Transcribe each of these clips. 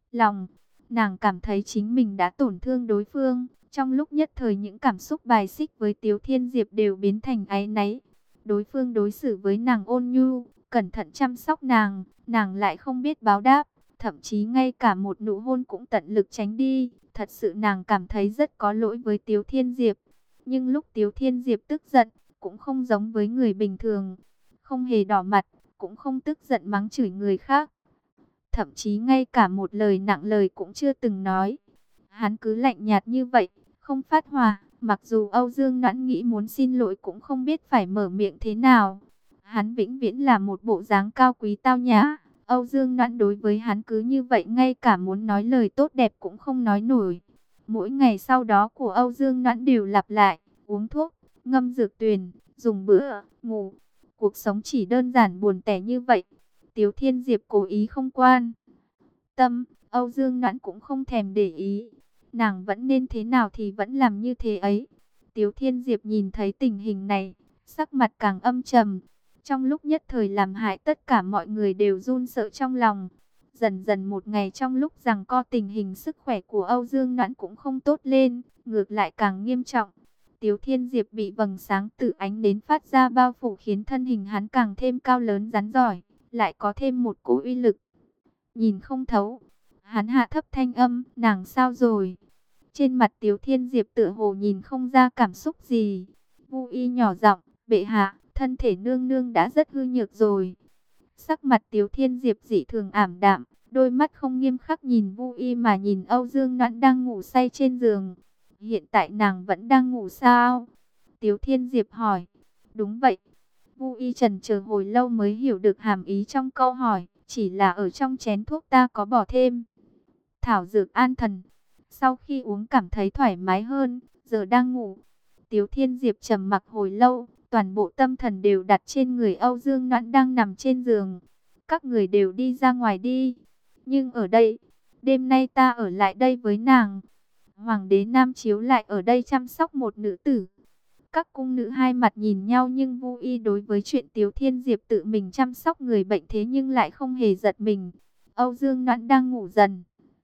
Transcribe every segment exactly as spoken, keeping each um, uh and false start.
lòng. Nàng cảm thấy chính mình đã tổn thương đối phương. Trong lúc nhất thời những cảm xúc bài xích với Tiếu Thiên Diệp đều biến thành áy náy. Đối phương đối xử với nàng ôn nhu, cẩn thận chăm sóc nàng, nàng lại không biết báo đáp. Thậm chí ngay cả một nụ hôn cũng tận lực tránh đi. Thật sự nàng cảm thấy rất có lỗi với Tiếu Thiên Diệp. Nhưng lúc Tiếu Thiên Diệp tức giận, cũng không giống với người bình thường. Không hề đỏ mặt, cũng không tức giận mắng chửi người khác. Thậm chí ngay cả một lời nặng lời cũng chưa từng nói. Hắn cứ lạnh nhạt như vậy, không phát hỏa. Mặc dù Âu Dương Noãn nghĩ muốn xin lỗi cũng không biết phải mở miệng thế nào. Hắn vĩnh viễn là một bộ dáng cao quý tao nhã. Âu Dương Noãn đối với hắn cứ như vậy, ngay cả muốn nói lời tốt đẹp cũng không nói nổi. Mỗi ngày sau đó của Âu Dương Noãn đều lặp lại, uống thuốc, ngâm dược tuyền, dùng bữa, ngủ. Cuộc sống chỉ đơn giản buồn tẻ như vậy. Tiếu Thiên Diệp cố ý không quan tâm, Âu Dương Noãn cũng không thèm để ý. Nàng vẫn nên thế nào thì vẫn làm như thế ấy. Tiếu Thiên Diệp nhìn thấy tình hình này, sắc mặt càng âm trầm. Trong lúc nhất thời làm hại tất cả mọi người đều run sợ trong lòng. Dần dần một ngày trong lúc giằng co, tình hình sức khỏe của Âu Dương Noãn cũng không tốt lên, ngược lại càng nghiêm trọng. Tiếu Thiên Diệp bị vầng sáng từ ánh đến phát ra bao phủ, khiến thân hình hắn càng thêm cao lớn rắn giỏi, lại có thêm một cỗ uy lực nhìn không thấu. Hắn hạ thấp thanh âm, nàng sao rồi? Trên mặt Tiếu Thiên Diệp tựa hồ nhìn không ra cảm xúc gì. Vu Y nhỏ giọng, bệ hạ, thân thể nương nương đã rất hư nhược rồi. Sắc mặt Tiếu Thiên Diệp dị thường ảm đạm, đôi mắt không nghiêm khắc nhìn Vu Y mà nhìn Âu Dương Noãn đang ngủ say trên giường. Hiện tại nàng vẫn đang ngủ sao? Tiếu Thiên Diệp hỏi. Đúng vậy. Vu Y trần chờ hồi lâu mới hiểu được hàm ý trong câu hỏi. Chỉ là ở trong chén thuốc ta có bỏ thêm thảo dược an thần. Sau khi uống cảm thấy thoải mái hơn, giờ đang ngủ. Tiếu Thiên Diệp trầm mặc hồi lâu, toàn bộ tâm thần đều đặt trên người Âu Dương Noãn đang nằm trên giường. Các người đều đi ra ngoài đi. Nhưng ở đây, đêm nay ta ở lại đây với nàng. Hoàng đế Nam Chiếu lại ở đây chăm sóc một nữ tử. Các cung nữ hai mặt nhìn nhau, nhưng Vu Y đối với chuyện Tiếu Thiên Diệp tự mình chăm sóc người bệnh thế nhưng lại không hề giật mình. Âu Dương Noãn đang ngủ dần,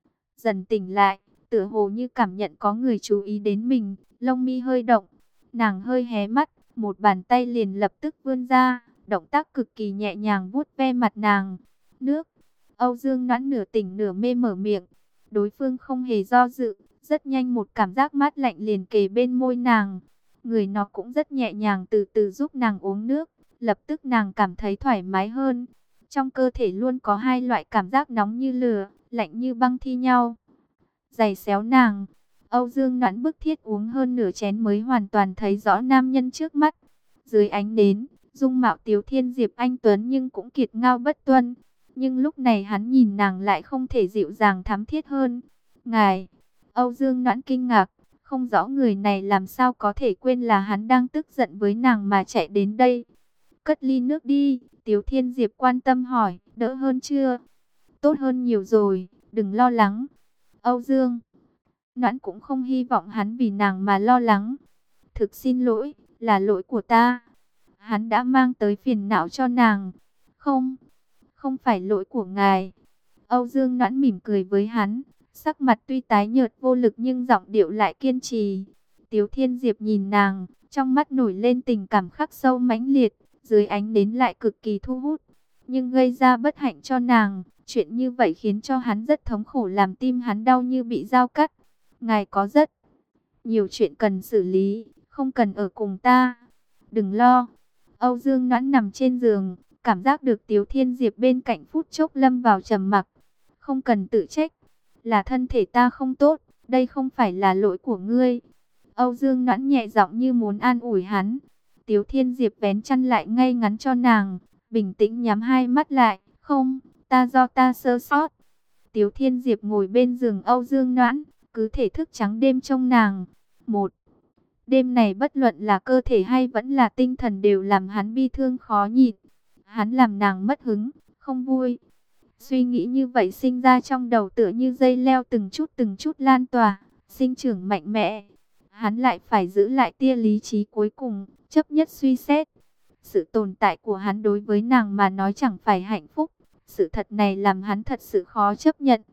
dần tỉnh lại, tựa hồ như cảm nhận có người chú ý đến mình, lông mi hơi động. Nàng hơi hé mắt, một bàn tay liền lập tức vươn ra, động tác cực kỳ nhẹ nhàng vuốt ve mặt nàng. Nước. Âu Dương Noãn nửa tỉnh nửa mê mở miệng. Đối phương không hề do dự, rất nhanh một cảm giác mát lạnh liền kề bên môi nàng. Người nó cũng rất nhẹ nhàng từ từ giúp nàng uống nước, lập tức nàng cảm thấy thoải mái hơn. Trong cơ thể luôn có hai loại cảm giác nóng như lửa, lạnh như băng thi nhau. Giày xéo nàng, Âu Dương Noãn bức thiết uống hơn nửa chén mới hoàn toàn thấy rõ nam nhân trước mắt. Dưới ánh nến, dung mạo Tiếu Thiên Diệp anh tuấn nhưng cũng kiệt ngao bất tuân. Nhưng lúc này hắn nhìn nàng lại không thể dịu dàng thắm thiết hơn. Ngài, Âu Dương Noãn kinh ngạc. Không rõ người này làm sao có thể quên là hắn đang tức giận với nàng mà chạy đến đây. Cất ly nước đi, Tiếu Thiên Diệp quan tâm hỏi, đỡ hơn chưa? Tốt hơn nhiều rồi, đừng lo lắng. Âu Dương Noãn cũng không hy vọng hắn vì nàng mà lo lắng. Thực xin lỗi, là lỗi của ta. Hắn đã mang tới phiền não cho nàng. Không, không phải lỗi của ngài. Âu Dương Noãn mỉm cười với hắn. Sắc mặt tuy tái nhợt vô lực nhưng giọng điệu lại kiên trì. Tiếu Thiên Diệp nhìn nàng, trong mắt nổi lên tình cảm khắc sâu mãnh liệt, dưới ánh nến lại cực kỳ thu hút. Nhưng gây ra bất hạnh cho nàng, chuyện như vậy khiến cho hắn rất thống khổ, làm tim hắn đau như bị dao cắt. Ngài có rất nhiều chuyện cần xử lý, không cần ở cùng ta. Đừng lo. Âu Dương Noãn nằm trên giường, cảm giác được Tiếu Thiên Diệp bên cạnh, phút chốc lâm vào trầm mặc. Không cần tự trách. Là thân thể ta không tốt, đây không phải là lỗi của ngươi. Âu Dương Noãn nhẹ giọng như muốn an ủi hắn. Tiếu Thiên Diệp vén chăn lại ngay ngắn cho nàng, bình tĩnh nhắm hai mắt lại. Không, ta do ta sơ sót. Tiếu Thiên Diệp ngồi bên giường Âu Dương Noãn, cứ thể thức trắng đêm trông nàng. Một đêm này bất luận là cơ thể hay vẫn là tinh thần đều làm hắn bi thương khó nhịn. Hắn làm nàng mất hứng, không vui. Suy nghĩ như vậy sinh ra trong đầu tựa như dây leo từng chút từng chút lan tỏa, sinh trưởng mạnh mẽ. Hắn lại phải giữ lại tia lý trí cuối cùng, chấp nhất suy xét. Sự tồn tại của hắn đối với nàng mà nói chẳng phải hạnh phúc. Sự thật này làm hắn thật sự khó chấp nhận.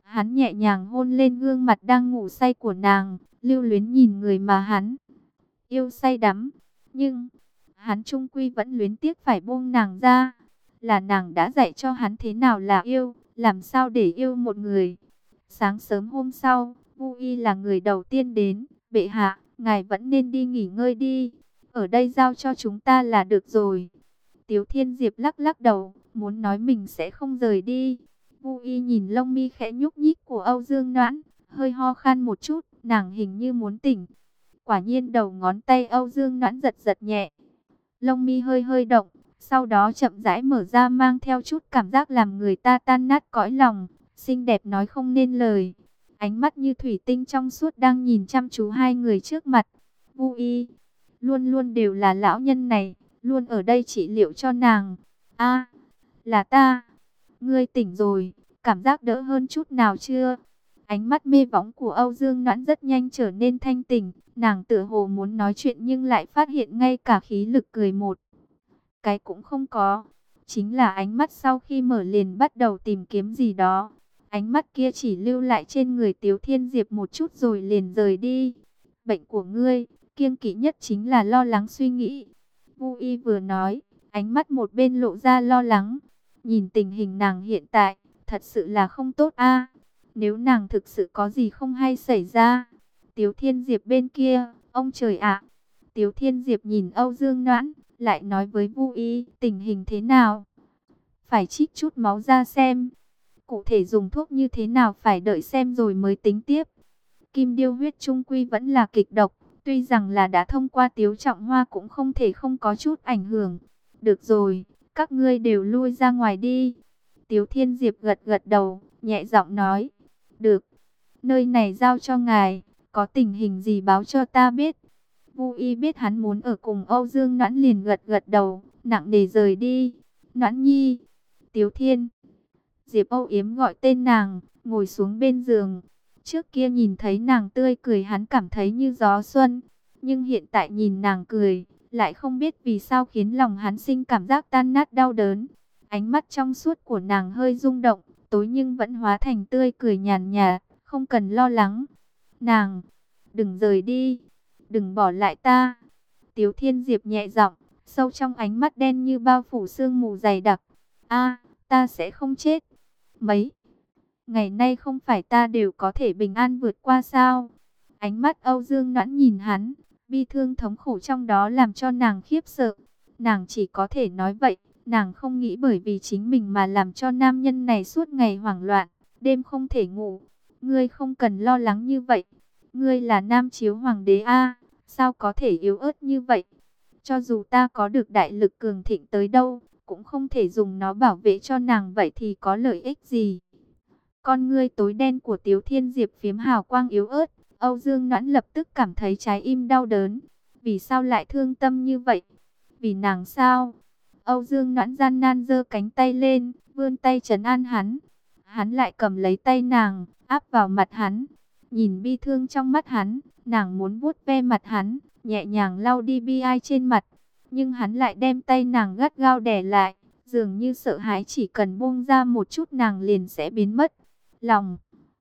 Hắn nhẹ nhàng hôn lên gương mặt đang ngủ say của nàng, lưu luyến nhìn người mà hắn yêu say đắm. Nhưng hắn chung quy vẫn luyến tiếc phải buông nàng ra. Là nàng đã dạy cho hắn thế nào là yêu, làm sao để yêu một người. Sáng sớm hôm sau, Vu Y là người đầu tiên đến. Bệ hạ, ngài vẫn nên đi nghỉ ngơi đi. Ở đây giao cho chúng ta là được rồi. Tiếu Thiên Diệp lắc lắc đầu, muốn nói mình sẽ không rời đi. Vu Y nhìn lông mi khẽ nhúc nhích của Âu Dương Noãn, hơi ho khan một chút, nàng hình như muốn tỉnh. Quả nhiên đầu ngón tay Âu Dương Noãn giật giật nhẹ. Lông mi hơi hơi động, sau đó chậm rãi mở ra mang theo chút cảm giác làm người ta tan nát cõi lòng. Xinh đẹp nói không nên lời. Ánh mắt như thủy tinh trong suốt đang nhìn chăm chú hai người trước mặt. Vu Y, luôn luôn đều là lão nhân này, luôn ở đây trị liệu cho nàng. A, là ta. Ngươi tỉnh rồi, cảm giác đỡ hơn chút nào chưa? Ánh mắt mê bóng của Âu Dương Noãn rất nhanh trở nên thanh tỉnh. Nàng tựa hồ muốn nói chuyện nhưng lại phát hiện ngay cả khí lực cười một cái cũng không có. Chính là ánh mắt sau khi mở liền bắt đầu tìm kiếm gì đó. Ánh mắt kia chỉ lưu lại trên người Tiếu Thiên Diệp một chút rồi liền rời đi. Bệnh của ngươi, kiêng kỵ nhất chính là lo lắng suy nghĩ. Vu Y vừa nói, ánh mắt một bên lộ ra lo lắng. Nhìn tình hình nàng hiện tại, thật sự là không tốt a. Nếu nàng thực sự có gì không hay xảy ra. Tiếu Thiên Diệp bên kia, ông trời ạ. Tiếu Thiên Diệp nhìn Âu Dương Noãn, lại nói với Vu Y, tình hình thế nào? Phải trích chút máu ra xem. Cụ thể dùng thuốc như thế nào phải đợi xem rồi mới tính tiếp. Kim điêu huyết chung quy vẫn là kịch độc. Tuy rằng là đã thông qua Tiếu Trọng Hoa cũng không thể không có chút ảnh hưởng. Được rồi, các ngươi đều lui ra ngoài đi. Tiếu Thiên Diệp gật gật đầu, nhẹ giọng nói. Được, nơi này giao cho ngài, có tình hình gì báo cho ta biết. Vu Y biết hắn muốn ở cùng Âu Dương Noãn liền gật gật đầu, nặng nề rời đi. Noãn nhi. Tiếu Thiên Diệp âu yếm gọi tên nàng, ngồi xuống bên giường. Trước kia nhìn thấy nàng tươi cười hắn cảm thấy như gió xuân. Nhưng hiện tại nhìn nàng cười, lại không biết vì sao khiến lòng hắn sinh cảm giác tan nát đau đớn. Ánh mắt trong suốt của nàng hơi rung động, tối nhưng vẫn hóa thành tươi cười nhàn nhạt, không cần lo lắng. Nàng, đừng rời đi, đừng bỏ lại ta. Tiếu Thiên Diệp nhẹ giọng, sâu trong ánh mắt đen như bao phủ sương mù dày đặc. A, ta sẽ không chết. Mấy ngày nay không phải ta đều có thể bình an vượt qua sao? Ánh mắt Âu Dương Noãn nhìn hắn, bi thương thống khổ trong đó làm cho nàng khiếp sợ. Nàng chỉ có thể nói vậy, nàng không nghĩ bởi vì chính mình mà làm cho nam nhân này suốt ngày hoảng loạn, đêm không thể ngủ. Ngươi không cần lo lắng như vậy. Ngươi là nam chiếu hoàng đế a, sao có thể yếu ớt như vậy? Cho dù ta có được đại lực cường thịnh tới đâu, cũng không thể dùng nó bảo vệ cho nàng, vậy thì có lợi ích gì? Con ngươi tối đen của Tiếu Thiên Diệp phiếm hào quang yếu ớt, Âu Dương Noãn lập tức cảm thấy trái im đau đớn. Vì sao lại thương tâm như vậy? Vì nàng sao? Âu Dương Noãn gian nan giơ cánh tay lên, vươn tay trấn an hắn. Hắn lại cầm lấy tay nàng, áp vào mặt hắn. Nhìn bi thương trong mắt hắn, nàng muốn vuốt ve mặt hắn, nhẹ nhàng lau đi bi ai trên mặt. Nhưng hắn lại đem tay nàng gắt gao đè lại, dường như sợ hãi chỉ cần buông ra một chút nàng liền sẽ biến mất. Lòng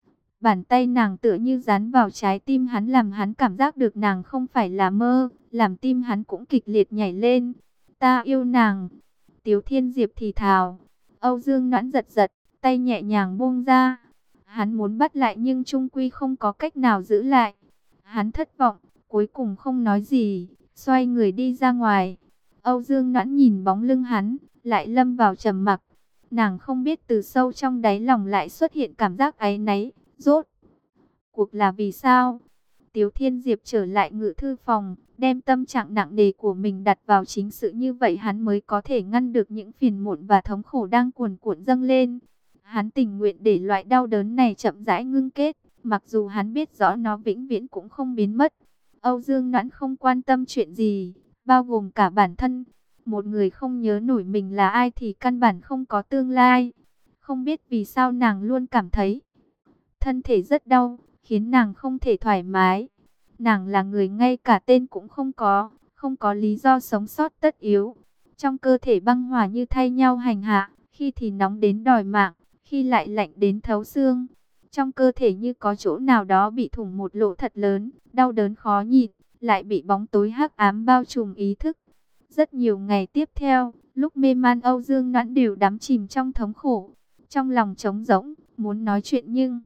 bàn tay nàng tựa như dán vào trái tim hắn, làm hắn cảm giác được nàng không phải là mơ, làm tim hắn cũng kịch liệt nhảy lên. Ta yêu nàng. Tiếu Thiên Diệp thì thào. Âu Dương Noãn giật giật, tay nhẹ nhàng buông ra. Hắn muốn bắt lại nhưng chung quy không có cách nào giữ lại. Hắn thất vọng, cuối cùng không nói gì, xoay người đi ra ngoài. Âu Dương Noãn nhìn bóng lưng hắn, lại lâm vào trầm mặc. Nàng không biết từ sâu trong đáy lòng lại xuất hiện cảm giác áy náy, rốt cuộc là vì sao? Tiếu Thiên Diệp trở lại ngự thư phòng, đem tâm trạng nặng nề của mình đặt vào chính sự, như vậy hắn mới có thể ngăn được những phiền muộn và thống khổ đang cuồn cuộn dâng lên. Hắn tình nguyện để loại đau đớn này chậm rãi ngưng kết, mặc dù hắn biết rõ nó vĩnh viễn cũng không biến mất. Âu Dương Noãn không quan tâm chuyện gì, bao gồm cả bản thân. Một người không nhớ nổi mình là ai thì căn bản không có tương lai. Không biết vì sao nàng luôn cảm thấy thân thể rất đau, khiến nàng không thể thoải mái. Nàng là người ngay cả tên cũng không có, không có lý do sống sót tất yếu. Trong cơ thể băng hòa như thay nhau hành hạ, khi thì nóng đến đòi mạng, khi lại lạnh đến thấu xương. Trong cơ thể như có chỗ nào đó bị thủng một lỗ thật lớn, đau đớn khó nhịn, lại bị bóng tối hắc ám bao trùm ý thức. Rất nhiều ngày tiếp theo, lúc mê man Âu Dương Noãn đều đắm chìm trong thống khổ, trong lòng trống rỗng, muốn nói chuyện nhưng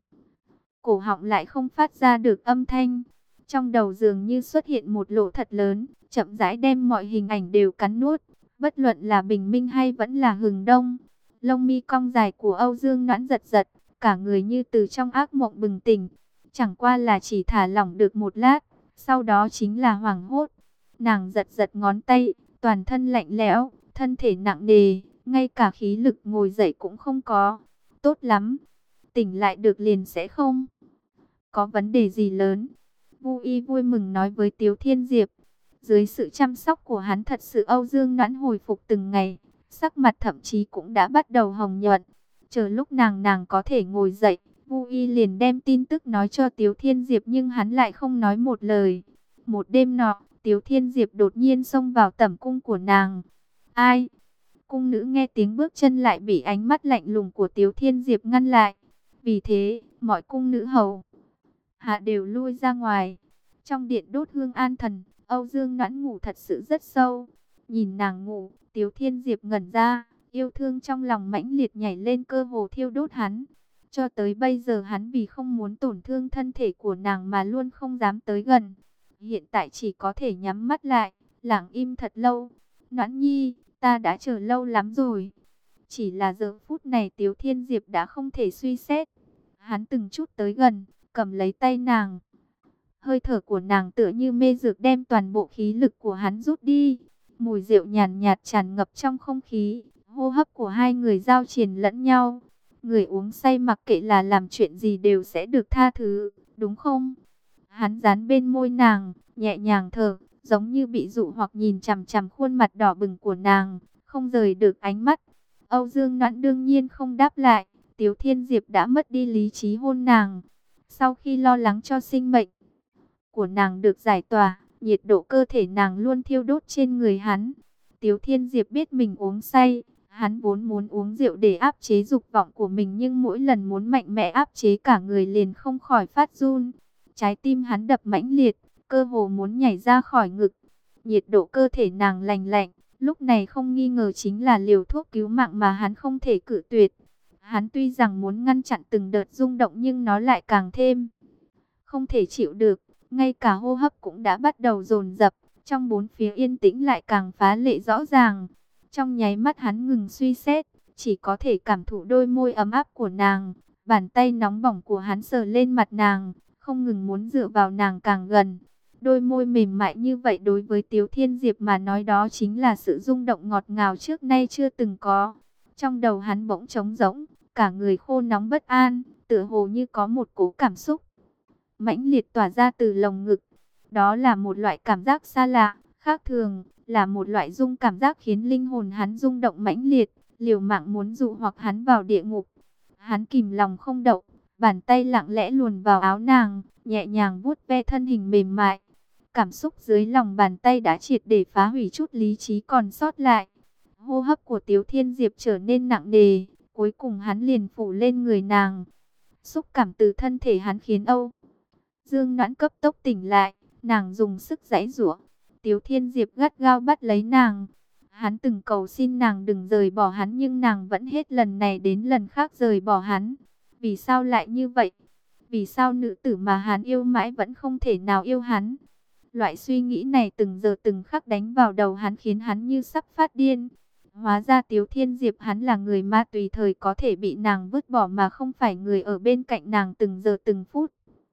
cổ họng lại không phát ra được âm thanh. Trong đầu dường như xuất hiện một lỗ thật lớn, chậm rãi đem mọi hình ảnh đều cắn nuốt, bất luận là bình minh hay vẫn là hừng đông. Lông mi cong dài của Âu Dương Noãn giật giật, cả người như từ trong ác mộng bừng tỉnh. Chẳng qua là chỉ thả lỏng được một lát, sau đó chính là hoảng hốt. Nàng giật giật ngón tay, toàn thân lạnh lẽo, thân thể nặng nề, ngay cả khí lực ngồi dậy cũng không có. Tốt lắm, tỉnh lại được liền sẽ không có vấn đề gì lớn. Vu Y vui mừng nói với Tiếu Thiên Diệp. Dưới sự chăm sóc của hắn, thật sự Âu Dương Noãn hồi phục từng ngày, sắc mặt thậm chí cũng đã bắt đầu hồng nhuận. Chờ lúc nàng nàng có thể ngồi dậy, Vu Y liền đem tin tức nói cho Tiếu Thiên Diệp, nhưng hắn lại không nói một lời. Một đêm nọ, Tiếu Thiên Diệp đột nhiên xông vào tẩm cung của nàng. Ai? Cung nữ nghe tiếng bước chân lại bị ánh mắt lạnh lùng của Tiếu Thiên Diệp ngăn lại. Vì thế, mọi cung nữ hầu hạ đều lui ra ngoài. Trong điện đốt hương an thần, Âu Dương Noãn ngủ thật sự rất sâu. Nhìn nàng ngủ, Tiếu Thiên Diệp ngẩn ra, yêu thương trong lòng mãnh liệt nhảy lên, cơ hồ thiêu đốt hắn. Cho tới bây giờ hắn vì không muốn tổn thương thân thể của nàng mà luôn không dám tới gần. Hiện tại chỉ có thể nhắm mắt lại, lặng im thật lâu. Noãn nhi, ta đã chờ lâu lắm rồi. Chỉ là giờ phút này Tiếu Thiên Diệp đã không thể suy xét. Hắn từng chút tới gần, cầm lấy tay nàng. Hơi thở của nàng tựa như mê dược đem toàn bộ khí lực của hắn rút đi. Mùi rượu nhàn nhạt tràn ngập trong không khí. Hô hấp của hai người giao triền lẫn nhau. Người uống say mặc kệ là làm chuyện gì đều sẽ được tha thứ, đúng không? Hắn dán bên môi nàng, nhẹ nhàng thở, giống như bị dụ hoặc nhìn chằm chằm khuôn mặt đỏ bừng của nàng, không rời được ánh mắt. Âu Dương Noãn đương nhiên không đáp lại. Tiếu Thiên Diệp đã mất đi lý trí hôn nàng. Sau khi lo lắng cho sinh mệnh của nàng được giải tỏa, nhiệt độ cơ thể nàng luôn thiêu đốt trên người hắn. Tiếu Thiên Diệp biết mình uống say, hắn vốn muốn uống rượu để áp chế dục vọng của mình, nhưng mỗi lần muốn mạnh mẽ áp chế cả người liền không khỏi phát run. Trái tim hắn đập mãnh liệt, cơ hồ muốn nhảy ra khỏi ngực. Nhiệt độ cơ thể nàng lành lạnh, lúc này không nghi ngờ chính là liều thuốc cứu mạng mà hắn không thể cự tuyệt. Hắn tuy rằng muốn ngăn chặn từng đợt rung động nhưng nó lại càng thêm không thể chịu được. Ngay cả hô hấp cũng đã bắt đầu dồn dập, trong bốn phía yên tĩnh lại càng phá lệ rõ ràng. Trong nháy mắt hắn ngừng suy xét, chỉ có thể cảm thụ đôi môi ấm áp của nàng. Bàn tay nóng bỏng của hắn sờ lên mặt nàng, không ngừng muốn dựa vào nàng càng gần. Đôi môi mềm mại như vậy đối với Tiếu Thiên Diệp mà nói đó chính là sự rung động ngọt ngào trước nay chưa từng có. Trong đầu hắn bỗng trống rỗng, cả người khô nóng bất an, tựa hồ như có một cỗ cảm xúc mãnh liệt tỏa ra từ lồng ngực. Đó là một loại cảm giác xa lạ, khác thường, là một loại rung cảm giác khiến linh hồn hắn rung động mãnh liệt, liều mạng muốn dụ hoặc hắn vào địa ngục. Hắn kìm lòng không đậu, bàn tay lặng lẽ luồn vào áo nàng, nhẹ nhàng vuốt ve thân hình mềm mại. Cảm xúc dưới lòng bàn tay đã triệt để phá hủy chút lý trí còn sót lại. Hô hấp của Tiếu Thiên Diệp trở nên nặng nề, cuối cùng hắn liền phủ lên người nàng. Xúc cảm từ thân thể hắn khiến Âu Dương Noãn cấp tốc tỉnh lại, nàng dùng sức giãy giụa. Tiếu Thiên Diệp gắt gao bắt lấy nàng. Hắn từng cầu xin nàng đừng rời bỏ hắn nhưng nàng vẫn hết lần này đến lần khác rời bỏ hắn. Vì sao lại như vậy? Vì sao nữ tử mà hắn yêu mãi vẫn không thể nào yêu hắn? Loại suy nghĩ này từng giờ từng khắc đánh vào đầu hắn, khiến hắn như sắp phát điên. Hóa ra Tiếu Thiên Diệp hắn là người ma tùy thời có thể bị nàng vứt bỏ mà không phải người ở bên cạnh nàng từng giờ từng phút,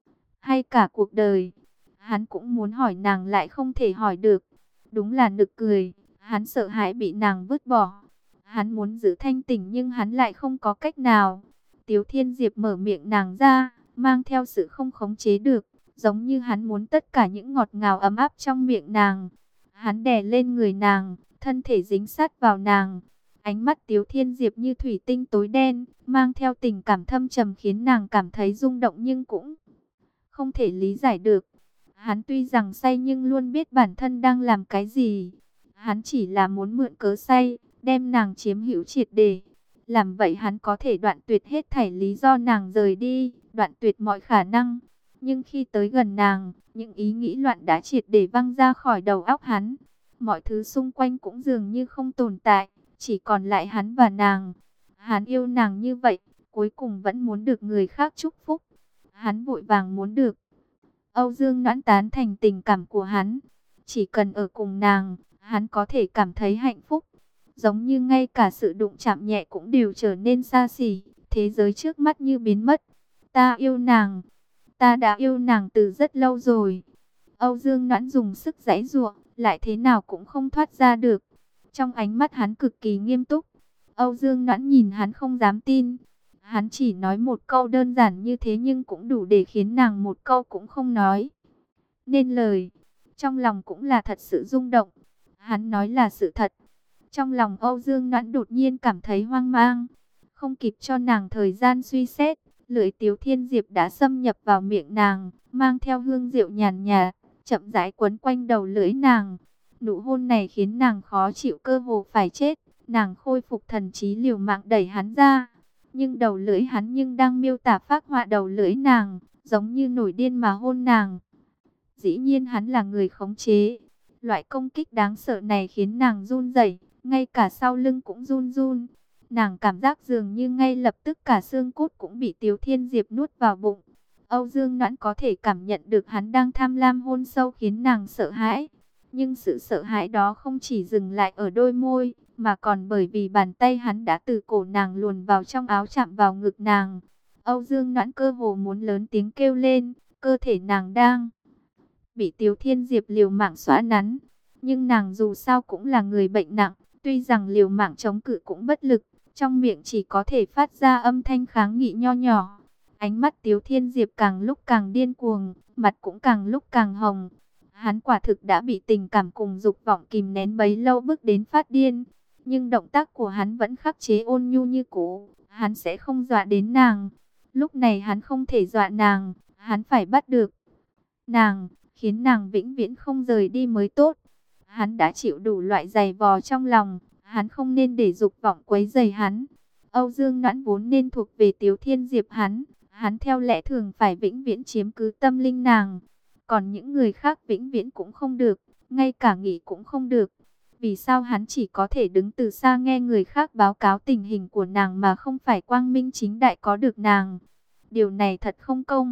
hay cả cuộc đời. Hắn cũng muốn hỏi nàng lại không thể hỏi được. Đúng là nực cười, hắn sợ hãi bị nàng vứt bỏ. Hắn muốn giữ thanh tỉnh nhưng hắn lại không có cách nào. Tiếu Thiên Diệp mở miệng nàng ra, mang theo sự không khống chế được, giống như hắn muốn tất cả những ngọt ngào ấm áp trong miệng nàng. Hắn đè lên người nàng, thân thể dính sát vào nàng. Ánh mắt Tiếu Thiên Diệp như thủy tinh tối đen, mang theo tình cảm thâm trầm khiến nàng cảm thấy rung động nhưng cũng không thể lý giải được. Hắn tuy rằng say nhưng luôn biết bản thân đang làm cái gì. Hắn chỉ là muốn mượn cớ say, đem nàng chiếm hữu triệt để. Làm vậy hắn có thể đoạn tuyệt hết thảy lý do nàng rời đi, đoạn tuyệt mọi khả năng. Nhưng khi tới gần nàng, những ý nghĩ loạn đã triệt để văng ra khỏi đầu óc hắn. Mọi thứ xung quanh cũng dường như không tồn tại, chỉ còn lại hắn và nàng. Hắn yêu nàng như vậy, cuối cùng vẫn muốn được người khác chúc phúc. Hắn vội vàng muốn được Âu Dương Noãn tán thành tình cảm của hắn. Chỉ cần ở cùng nàng, hắn có thể cảm thấy hạnh phúc. Giống như ngay cả sự đụng chạm nhẹ cũng đều trở nên xa xỉ. Thế giới trước mắt như biến mất. Ta yêu nàng. Ta đã yêu nàng từ rất lâu rồi. Âu Dương Noãn dùng sức giãy giụa, lại thế nào cũng không thoát ra được. Trong ánh mắt hắn cực kỳ nghiêm túc. Âu Dương Noãn nhìn hắn không dám tin. Hắn chỉ nói một câu đơn giản như thế nhưng cũng đủ để khiến nàng một câu cũng không nói nên lời. Trong lòng cũng là thật sự rung động. Hắn nói là sự thật. Trong lòng Âu Dương Noãn đột nhiên cảm thấy hoang mang. Không kịp cho nàng thời gian suy xét, lưỡi Tiếu Thiên Diệp đã xâm nhập vào miệng nàng, mang theo hương rượu nhàn nhạt, chậm rãi quấn quanh đầu lưỡi nàng. Nụ hôn này khiến nàng khó chịu cơ hồ phải chết. Nàng khôi phục thần trí liều mạng đẩy hắn ra. Nhưng đầu lưỡi hắn nhưng đang miêu tả phác họa đầu lưỡi nàng, giống như nổi điên mà hôn nàng. Dĩ nhiên hắn là người khống chế. Loại công kích đáng sợ này khiến nàng run rẩy, ngay cả sau lưng cũng run run. Nàng cảm giác dường như ngay lập tức cả xương cốt cũng bị Tiếu Thiên Diệp nuốt vào bụng. Âu Dương Noãn có thể cảm nhận được hắn đang tham lam hôn sâu khiến nàng sợ hãi. Nhưng sự sợ hãi đó không chỉ dừng lại ở đôi môi, mà còn bởi vì bàn tay hắn đã từ cổ nàng luồn vào trong áo chạm vào ngực nàng. Âu Dương Noãn cơ hồ muốn lớn tiếng kêu lên, cơ thể nàng đang bị Tiếu Thiên Diệp liều mạng xóa nắn. Nhưng nàng dù sao cũng là người bệnh nặng, tuy rằng liều mạng chống cự cũng bất lực, trong miệng chỉ có thể phát ra âm thanh kháng nghị nho nhỏ. Ánh mắt Tiếu Thiên Diệp càng lúc càng điên cuồng, mặt cũng càng lúc càng hồng. Hắn quả thực đã bị tình cảm cùng dục vọng kìm nén bấy lâu bức đến phát điên. Nhưng động tác của hắn vẫn khắc chế ôn nhu như cũ. Hắn sẽ không dọa đến nàng. Lúc này hắn không thể dọa nàng. Hắn phải bắt được nàng, khiến nàng vĩnh viễn không rời đi mới tốt. Hắn đã chịu đủ loại giày vò trong lòng. Hắn không nên để dục vọng quấy rầy hắn. Âu Dương Noãn vốn nên thuộc về Tiếu Thiên Diệp hắn. Hắn theo lẽ thường phải vĩnh viễn chiếm cứ tâm linh nàng. Còn những người khác vĩnh viễn cũng không được, ngay cả nghĩ cũng không được. Vì sao hắn chỉ có thể đứng từ xa nghe người khác báo cáo tình hình của nàng mà không phải quang minh chính đại có được nàng? Điều này thật không công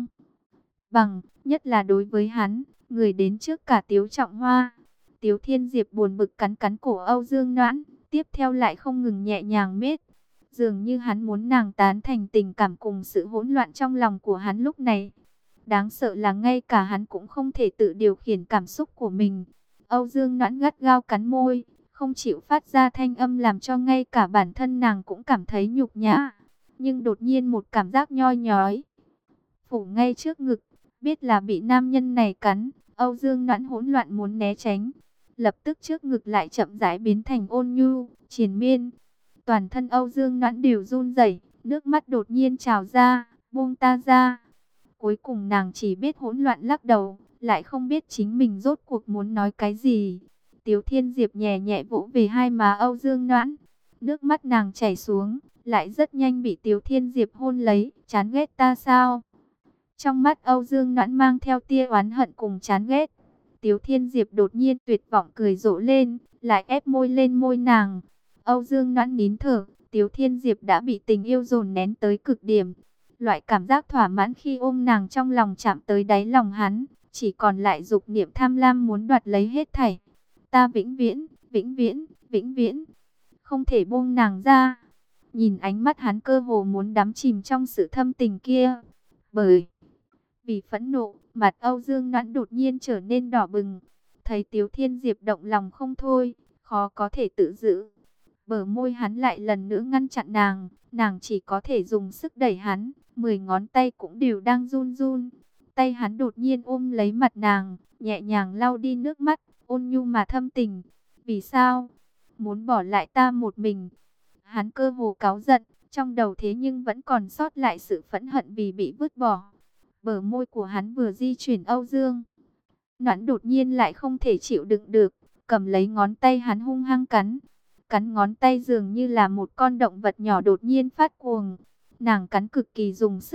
bằng, nhất là đối với hắn, người đến trước cả Tiếu Trọng Hoa. Tiếu Thiên Diệp buồn bực cắn cắn cổ Âu Dương Noãn, tiếp theo lại không ngừng nhẹ nhàng miết. Dường như hắn muốn nàng tán thành tình cảm cùng sự hỗn loạn trong lòng của hắn lúc này. Đáng sợ là ngay cả hắn cũng không thể tự điều khiển cảm xúc của mình. Âu Dương Noãn gắt gao cắn môi, không chịu phát ra thanh âm làm cho ngay cả bản thân nàng cũng cảm thấy nhục nhã. Nhưng đột nhiên một cảm giác nhoi nhói phủ ngay trước ngực, biết là bị nam nhân này cắn. Âu Dương Noãn hỗn loạn muốn né tránh, lập tức trước ngực lại chậm rãi biến thành ôn nhu, triền miên. Toàn thân Âu Dương Noãn đều run rẩy, nước mắt đột nhiên trào ra, buông ta ra. Cuối cùng nàng chỉ biết hỗn loạn lắc đầu, lại không biết chính mình rốt cuộc muốn nói cái gì. Tiếu Thiên Diệp nhẹ nhẹ vỗ về hai má Âu Dương Noãn. Nước mắt nàng chảy xuống, lại rất nhanh bị Tiếu Thiên Diệp hôn lấy. Chán ghét ta sao? Trong mắt Âu Dương Noãn mang theo tia oán hận cùng chán ghét. Tiếu Thiên Diệp đột nhiên tuyệt vọng cười rộ lên, lại ép môi lên môi nàng. Âu Dương Noãn nín thở, Tiếu Thiên Diệp đã bị tình yêu dồn nén tới cực điểm. Loại cảm giác thỏa mãn khi ôm nàng trong lòng chạm tới đáy lòng hắn, chỉ còn lại dục niệm tham lam muốn đoạt lấy hết thảy. Ta vĩnh viễn, vĩnh viễn, vĩnh viễn, không thể buông nàng ra. Nhìn ánh mắt hắn cơ hồ muốn đắm chìm trong sự thâm tình kia. Bởi vì phẫn nộ, mặt Âu Dương Noãn đột nhiên trở nên đỏ bừng. Thấy Tiếu Thiên Diệp động lòng không thôi, khó có thể tự giữ. Bờ môi hắn lại lần nữa ngăn chặn nàng, nàng chỉ có thể dùng sức đẩy hắn, mười ngón tay cũng đều đang run run. Tay hắn đột nhiên ôm lấy mặt nàng, nhẹ nhàng lau đi nước mắt, ôn nhu mà thâm tình. Vì sao? Muốn bỏ lại ta một mình? Hắn cơ hồ cáu giận, trong đầu thế nhưng vẫn còn sót lại sự phẫn hận vì bị vứt bỏ. Bờ môi của hắn vừa di chuyển Âu Dương Noãn đột nhiên lại không thể chịu đựng được, cầm lấy ngón tay hắn hung hăng cắn. Cắn ngón tay dường như là một con động vật nhỏ đột nhiên phát cuồng. Nàng cắn cực kỳ dùng sức,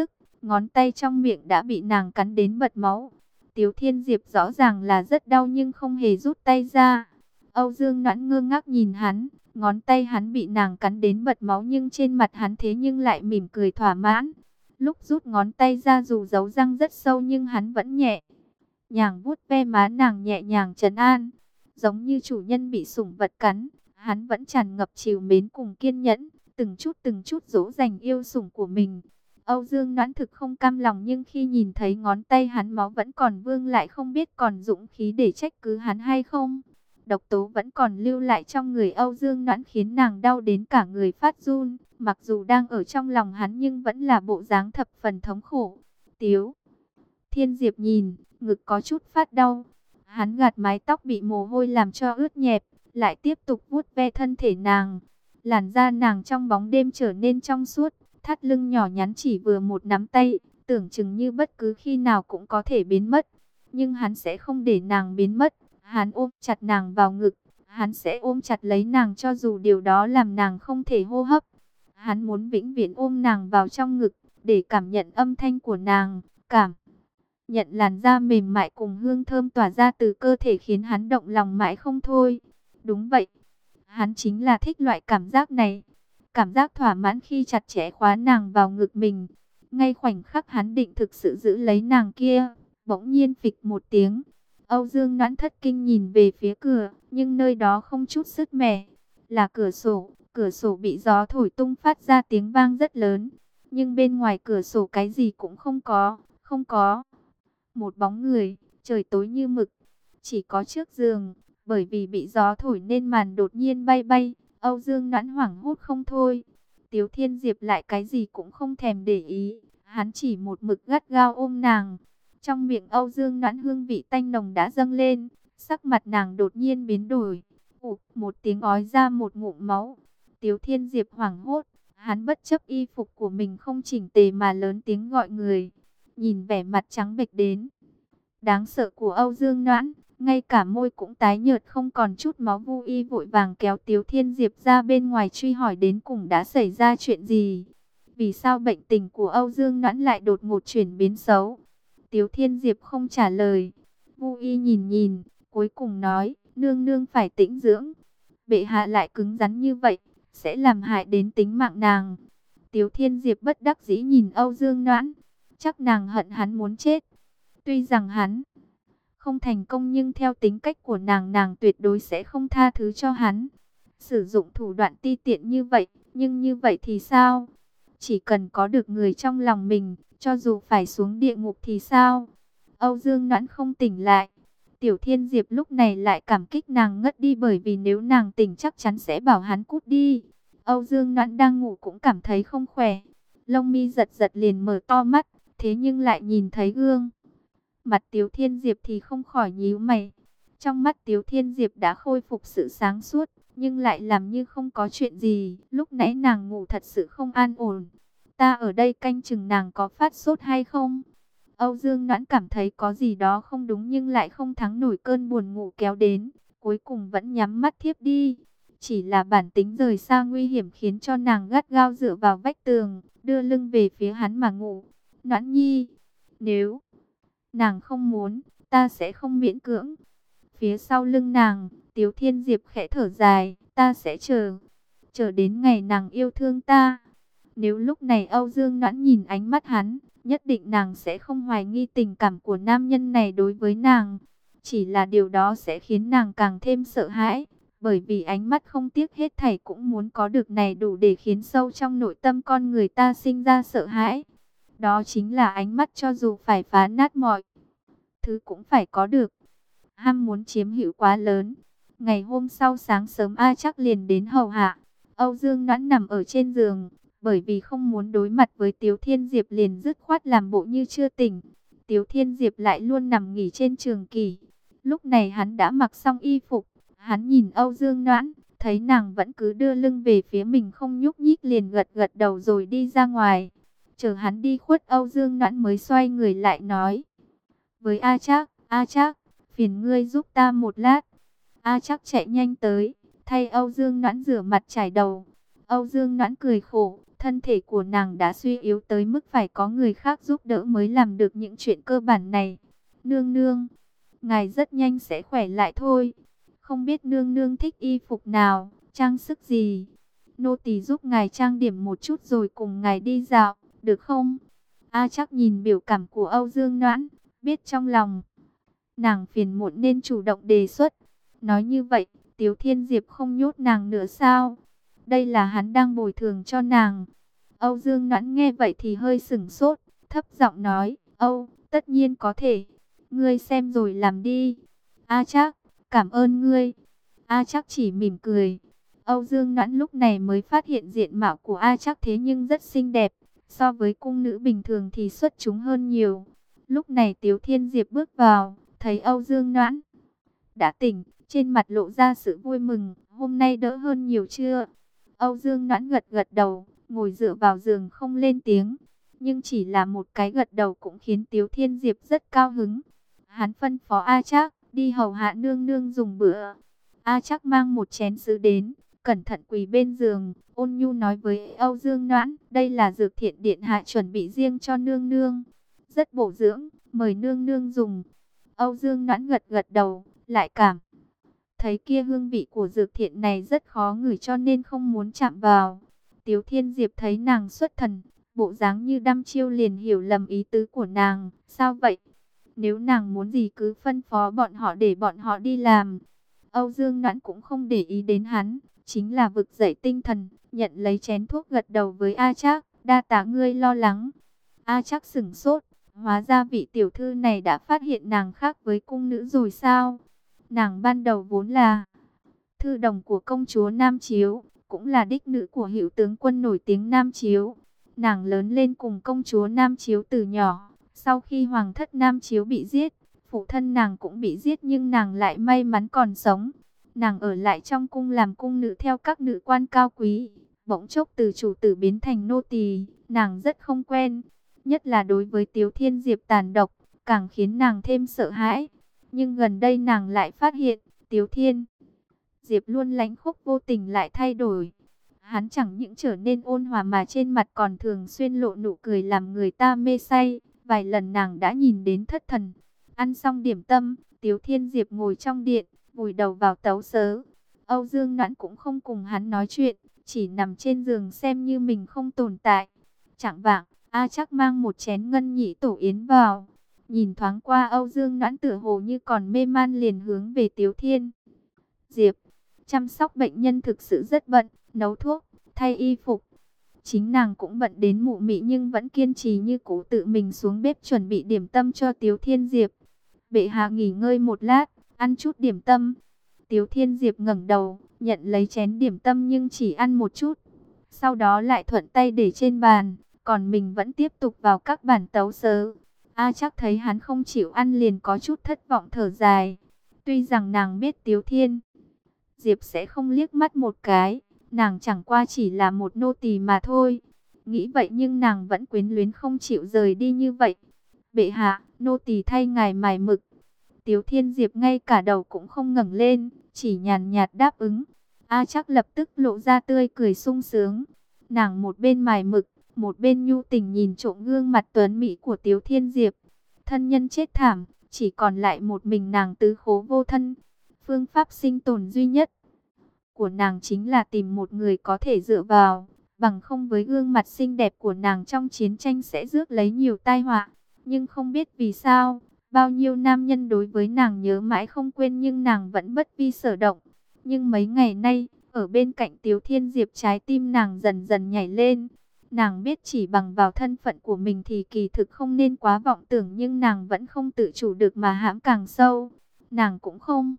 ngón tay trong miệng đã bị nàng cắn đến bật máu. Tiếu Thiên Diệp rõ ràng là rất đau nhưng không hề rút tay ra. Âu Dương Noãn ngơ ngác nhìn hắn, ngón tay hắn bị nàng cắn đến bật máu nhưng trên mặt hắn thế nhưng lại mỉm cười thỏa mãn. Lúc rút ngón tay ra dù dấu răng rất sâu nhưng hắn vẫn nhẹ nhàng vuốt ve má nàng, nhẹ nhàng trấn an. Giống như chủ nhân bị sủng vật cắn, hắn vẫn tràn ngập trìu mến cùng kiên nhẫn, từng chút từng chút dỗ dành yêu sủng của mình. Âu Dương Noãn thực không cam lòng nhưng khi nhìn thấy ngón tay hắn máu vẫn còn vương lại không biết còn dũng khí để trách cứ hắn hay không. Độc tố vẫn còn lưu lại trong người Âu Dương Noãn khiến nàng đau đến cả người phát run. Mặc dù đang ở trong lòng hắn nhưng vẫn là bộ dáng thập phần thống khổ. Tiếu Thiên Diệp nhìn, ngực có chút phát đau. Hắn gạt mái tóc bị mồ hôi làm cho ướt nhẹp, lại tiếp tục vuốt ve thân thể nàng. Làn da nàng trong bóng đêm trở nên trong suốt, thắt lưng nhỏ nhắn chỉ vừa một nắm tay, tưởng chừng như bất cứ khi nào cũng có thể biến mất. Nhưng hắn sẽ không để nàng biến mất, hắn ôm chặt nàng vào ngực, hắn sẽ ôm chặt lấy nàng cho dù điều đó làm nàng không thể hô hấp. Hắn muốn vĩnh viễn ôm nàng vào trong ngực, để cảm nhận âm thanh của nàng, cảm nhận làn da mềm mại cùng hương thơm tỏa ra từ cơ thể khiến hắn động lòng mãi không thôi. Đúng vậy, hắn chính là thích loại cảm giác này. Cảm giác thỏa mãn khi chặt chẽ khóa nàng vào ngực mình. Ngay khoảnh khắc hắn định thực sự giữ lấy nàng kia, bỗng nhiên phịch một tiếng. Âu Dương Noãn thất kinh nhìn về phía cửa, nhưng nơi đó không chút sứt mẻ. Là cửa sổ, cửa sổ bị gió thổi tung phát ra tiếng vang rất lớn. Nhưng bên ngoài cửa sổ cái gì cũng không có, không có một bóng người, trời tối như mực. Chỉ có trước giường, bởi vì bị gió thổi nên màn đột nhiên bay bay. Âu Dương Noãn hoảng hốt không thôi. Tiếu Thiên Diệp lại cái gì cũng không thèm để ý. Hắn chỉ một mực gắt gao ôm nàng. Trong miệng Âu Dương Noãn hương vị tanh nồng đã dâng lên. Sắc mặt nàng đột nhiên biến đổi. Ụt một tiếng ói ra một ngụm máu. Tiếu Thiên Diệp hoảng hốt. Hắn bất chấp y phục của mình không chỉnh tề mà lớn tiếng gọi người. Nhìn vẻ mặt trắng bệch đến đáng sợ của Âu Dương Noãn, ngay cả môi cũng tái nhợt không còn chút máu. Vu Y vội vàng kéo Tiếu Thiên Diệp ra bên ngoài truy hỏi đến cùng đã xảy ra chuyện gì. Vì sao bệnh tình của Âu Dương Noãn lại đột ngột chuyển biến xấu? Tiếu Thiên Diệp không trả lời. Vu Y nhìn nhìn, cuối cùng nói, nương nương phải tĩnh dưỡng. Bệ hạ lại cứng rắn như vậy, sẽ làm hại đến tính mạng nàng. Tiếu Thiên Diệp bất đắc dĩ nhìn Âu Dương Noãn, chắc nàng hận hắn muốn chết. Tuy rằng hắn không thành công nhưng theo tính cách của nàng, nàng tuyệt đối sẽ không tha thứ cho hắn. Sử dụng thủ đoạn ti tiện như vậy, nhưng như vậy thì sao? Chỉ cần có được người trong lòng mình, cho dù phải xuống địa ngục thì sao? Âu Dương Noãn không tỉnh lại. Tiểu Thiên Diệp lúc này lại cảm kích nàng ngất đi, bởi vì nếu nàng tỉnh chắc chắn sẽ bảo hắn cút đi. Âu Dương Noãn đang ngủ cũng cảm thấy không khỏe. Lông mi giật giật liền mở to mắt, thế nhưng lại nhìn thấy gương mặt Tiếu Thiên Diệp thì không khỏi nhíu mày. Trong mắt Tiếu Thiên Diệp đã khôi phục sự sáng suốt, nhưng lại làm như không có chuyện gì. Lúc nãy nàng ngủ thật sự không an ổn. Ta ở đây canh chừng nàng có phát sốt hay không? Âu Dương Noãn cảm thấy có gì đó không đúng nhưng lại không thắng nổi cơn buồn ngủ kéo đến. Cuối cùng vẫn nhắm mắt thiếp đi. Chỉ là bản tính rời xa nguy hiểm khiến cho nàng gắt gao dựa vào vách tường, đưa lưng về phía hắn mà ngủ. Noãn nhi, nếu nàng không muốn, ta sẽ không miễn cưỡng. Phía sau lưng nàng, Tiếu Thiên Diệp khẽ thở dài, ta sẽ chờ, chờ đến ngày nàng yêu thương ta. Nếu lúc này Âu Dương Noãn nhìn ánh mắt hắn, nhất định nàng sẽ không hoài nghi tình cảm của nam nhân này đối với nàng. Chỉ là điều đó sẽ khiến nàng càng thêm sợ hãi, bởi vì ánh mắt không tiếc hết thảy cũng muốn có được này đủ để khiến sâu trong nội tâm con người ta sinh ra sợ hãi. Đó chính là ánh mắt cho dù phải phá nát mọi thứ cũng phải có được. Ham muốn chiếm hữu quá lớn. Ngày hôm sau sáng sớm A Trác liền đến hầu hạ. Âu Dương Noãn nằm ở trên giường, bởi vì không muốn đối mặt với Tiếu Thiên Diệp liền dứt khoát làm bộ như chưa tỉnh. Tiếu Thiên Diệp lại luôn nằm nghỉ trên trường kỷ. Lúc này hắn đã mặc xong y phục, hắn nhìn Âu Dương Noãn, thấy nàng vẫn cứ đưa lưng về phía mình không nhúc nhích liền gật gật đầu rồi đi ra ngoài. Chờ hắn đi khuất Âu Dương Noãn mới xoay người lại nói với A Trác, A Trác, phiền ngươi giúp ta một lát. A Trác chạy nhanh tới, thay Âu Dương Noãn rửa mặt chải đầu. Âu Dương Noãn cười khổ, Thân thể của nàng đã suy yếu tới mức phải có người khác giúp đỡ mới làm được những chuyện cơ bản này. Nương nương, ngài rất nhanh sẽ khỏe lại thôi. Không biết nương nương thích y phục nào, trang sức gì? Nô tỳ giúp ngài trang điểm một chút rồi cùng ngài đi dạo, được không? A Trác nhìn biểu cảm của Âu Dương Noãn, biết trong lòng nàng phiền muộn nên chủ động đề xuất. Nói như vậy, Tiếu Thiên Diệp không nhốt nàng nữa sao? Đây là hắn đang bồi thường cho nàng. Âu Dương Noãn nghe vậy thì hơi sửng sốt, thấp giọng nói, Âu, tất nhiên có thể. Ngươi xem rồi làm đi. A Trác, cảm ơn ngươi. A Trác chỉ mỉm cười. Âu Dương Noãn lúc này mới phát hiện diện mạo của A Trác thế nhưng rất xinh đẹp. So với cung nữ bình thường thì xuất chúng hơn nhiều. Lúc này Tiếu Thiên Diệp bước vào, thấy Âu Dương Noãn đã tỉnh, trên mặt lộ ra sự vui mừng. Hôm nay đỡ hơn nhiều chưa? Âu Dương Noãn gật gật đầu, ngồi dựa vào giường không lên tiếng. Nhưng chỉ là một cái gật đầu cũng khiến Tiếu Thiên Diệp rất cao hứng. Hắn phân phó A Trác đi hầu hạ nương nương dùng bữa. A Trác mang một chén sứ đến, cẩn thận quỳ bên giường, ôn nhu nói với Âu Dương Noãn, đây là dược thiện điện hạ chuẩn bị riêng cho nương nương, rất bổ dưỡng, mời nương nương dùng. Âu Dương Noãn gật gật đầu, lại cảm thấy kia hương vị của dược thiện này rất khó ngửi cho nên không muốn chạm vào. Tiếu Thiên Diệp thấy nàng xuất thần, bộ dáng như đăm chiêu liền hiểu lầm ý tứ của nàng. Sao vậy? Nếu nàng muốn gì cứ phân phó bọn họ để bọn họ đi làm. Âu Dương Noãn cũng không để ý đến hắn, chính là vực dậy tinh thần, nhận lấy chén thuốc gật đầu với A Trác, đa tạ ngươi lo lắng. A Trác sửng sốt, hóa ra vị tiểu thư này đã phát hiện nàng khác với cung nữ rồi sao? Nàng ban đầu vốn là thư đồng của công chúa Nam Chiếu, cũng là đích nữ của hữu tướng quân nổi tiếng Nam Chiếu. Nàng lớn lên cùng công chúa Nam Chiếu từ nhỏ, sau khi hoàng thất Nam Chiếu bị giết, phụ thân nàng cũng bị giết nhưng nàng lại may mắn còn sống. Nàng ở lại trong cung làm cung nữ theo các nữ quan cao quý, bỗng chốc từ chủ tử biến thành nô tỳ, nàng rất không quen, nhất là đối với Tiếu Thiên Diệp tàn độc, càng khiến nàng thêm sợ hãi. Nhưng gần đây nàng lại phát hiện, Tiếu Thiên Diệp luôn lãnh khốc vô tình lại thay đổi. Hắn chẳng những trở nên ôn hòa mà trên mặt còn thường xuyên lộ nụ cười làm người ta mê say. Vài lần nàng đã nhìn đến thất thần. Ăn xong điểm tâm, Tiếu Thiên Diệp ngồi trong điện, vùi đầu vào tấu sớ. Âu Dương Noãn cũng không cùng hắn nói chuyện, chỉ nằm trên giường xem như mình không tồn tại. Chạng vạng, A Trác mang một chén ngân nhị tổ yến vào. Nhìn thoáng qua Âu Dương Noãn tựa hồ như còn mê man liền hướng về Tiếu Thiên Diệp. Chăm sóc bệnh nhân thực sự rất bận, nấu thuốc, thay y phục. Chính nàng cũng bận đến mụ mị nhưng vẫn kiên trì như cũ tự mình xuống bếp chuẩn bị điểm tâm cho Tiếu Thiên Diệp. Bệ hạ nghỉ ngơi một lát, ăn chút điểm tâm. Tiếu Thiên Diệp ngẩng đầu, nhận lấy chén điểm tâm nhưng chỉ ăn một chút. Sau đó lại thuận tay để trên bàn, còn mình vẫn tiếp tục vào các bản tấu sớ. A Trác thấy hắn không chịu ăn liền có chút thất vọng thở dài. Tuy rằng nàng biết Tiếu Thiên Diệp sẽ không liếc mắt một cái, nàng chẳng qua chỉ là một nô tỳ mà thôi. Nghĩ vậy nhưng nàng vẫn quyến luyến không chịu rời đi như vậy. Bệ hạ, nô tỳ thay ngài mài mực. Tiếu Thiên Diệp ngay cả đầu cũng không ngẩng lên, chỉ nhàn nhạt đáp ứng. A Trác lập tức lộ ra tươi cười sung sướng. Nàng một bên mài mực, một bên nhu tình nhìn trộm gương mặt tuấn mỹ của Tiếu Thiên Diệp. Thân nhân chết thảm, chỉ còn lại một mình nàng tứ khố vô thân. Phương pháp sinh tồn duy nhất của nàng chính là tìm một người có thể dựa vào, bằng không với gương mặt xinh đẹp của nàng trong chiến tranh sẽ rước lấy nhiều tai họa. Nhưng không biết vì sao, bao nhiêu nam nhân đối với nàng nhớ mãi không quên nhưng nàng vẫn bất vi sở động. Nhưng mấy ngày nay, ở bên cạnh Tiếu Thiên Diệp trái tim nàng dần dần nhảy lên. Nàng biết chỉ bằng vào thân phận của mình thì kỳ thực không nên quá vọng tưởng nhưng nàng vẫn không tự chủ được mà hãm càng sâu. Nàng cũng không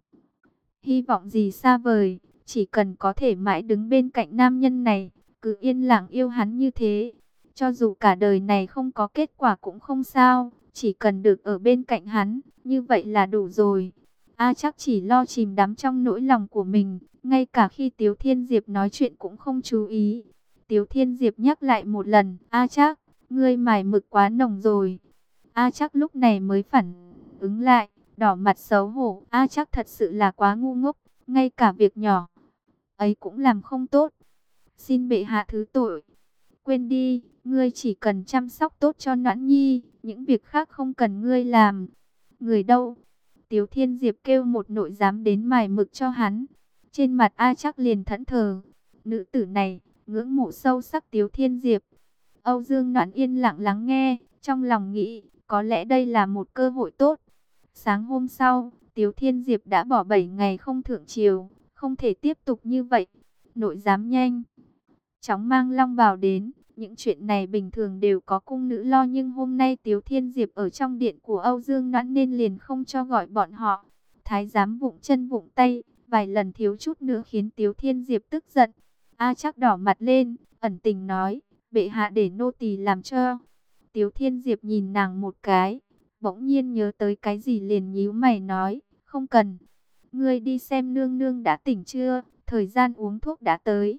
hy vọng gì xa vời, chỉ cần có thể mãi đứng bên cạnh nam nhân này, cứ yên lặng yêu hắn như thế. Cho dù cả đời này không có kết quả cũng không sao, chỉ cần được ở bên cạnh hắn, như vậy là đủ rồi. A Trác chỉ lo chìm đắm trong nỗi lòng của mình, ngay cả khi Tiếu Thiên Diệp nói chuyện cũng không chú ý. Tiếu Thiên Diệp nhắc lại một lần, A Trác, ngươi mài mực quá nồng rồi. A Trác lúc này mới phản ứng lại, đỏ mặt xấu hổ. A Trác thật sự là quá ngu ngốc, ngay cả việc nhỏ ấy cũng làm không tốt. Xin bệ hạ thứ tội. quên đi, ngươi chỉ cần chăm sóc tốt cho Noãn Nhi, những việc khác không cần ngươi làm. Người đâu? Tiếu Thiên Diệp kêu một nội giám đến mài mực cho hắn. Trên mặt A Trác liền thẫn thờ. Nữ tử này, ngưỡng mộ sâu sắc Tiếu Thiên Diệp. Âu Dương Noãn yên lặng lắng nghe, trong lòng nghĩ, có lẽ đây là một cơ hội tốt. Sáng hôm sau, Tiếu Thiên Diệp đã bỏ bảy ngày không thượng triều, không thể tiếp tục như vậy. Nội giám nhanh chóng mang long bào đến. Những chuyện này bình thường đều có cung nữ lo, nhưng hôm nay Tiếu Thiên Diệp ở trong điện của Âu Dương Noãn nên liền không cho gọi bọn họ. Thái giám vụng chân vụng tay, vài lần thiếu chút nữa khiến Tiếu Thiên Diệp tức giận. A Trác đỏ mặt lên, ẩn tình nói, bệ hạ để nô tỳ làm cho. Tiếu Thiên Diệp nhìn nàng một cái, bỗng nhiên nhớ tới cái gì liền nhíu mày nói, không cần. Ngươi đi xem nương nương đã tỉnh chưa, thời gian uống thuốc đã tới.